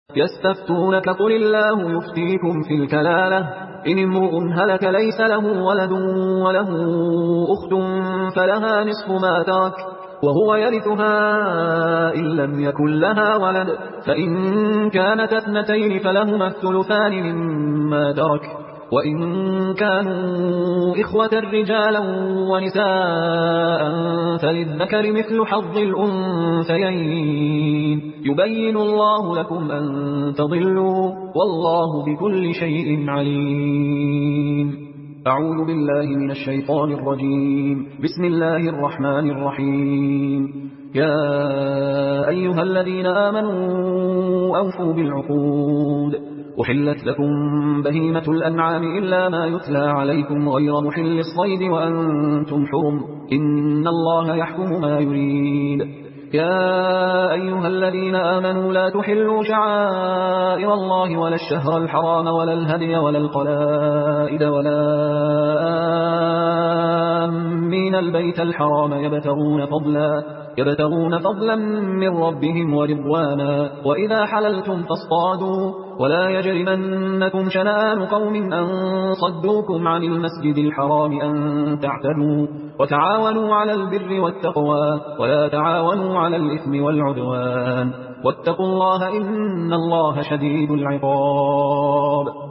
يستفتونك قل الله يفتيكم في الكلالة إن امرؤ هلك ليس له ولد وله أخت فلها نصف ما ترك وهو يرثها إن لم يكن لها ولد فإن كانت اثنتين فلهما الثلثان مما ترك وإن كانوا إخوة رجالا ونساء فللذكر مثل حظ الأنثيين يبين الله لكم أن تضلوا والله بكل شيء عليم. أعوذ بالله من الشيطان الرجيم. بسم الله الرحمن الرحيم. يا أيها الذين آمنوا أوفوا بالعقود أحلت لكم بهيمة الأنعام إلا ما يتلى عليكم غير محل الصيد وأنتم حرم إن الله يحكم ما يريد. يا أيها الذين آمنوا لا تحلوا شعائر الله ولا الشهر الحرام ولا الهدي ولا القلائد ولا آمين البيت الحرام يبتغون فضلا من ربهم ورضوانا وإذا حللتم فاصطادوا ولا يجرمنكم شنآن قوم أن صدوكم عن المسجد الحرام أن تعتدوا وتعاونوا على البر والتقوى ولا تعاونوا على الإثم والعدوان واتقوا الله إن الله شديد العقاب.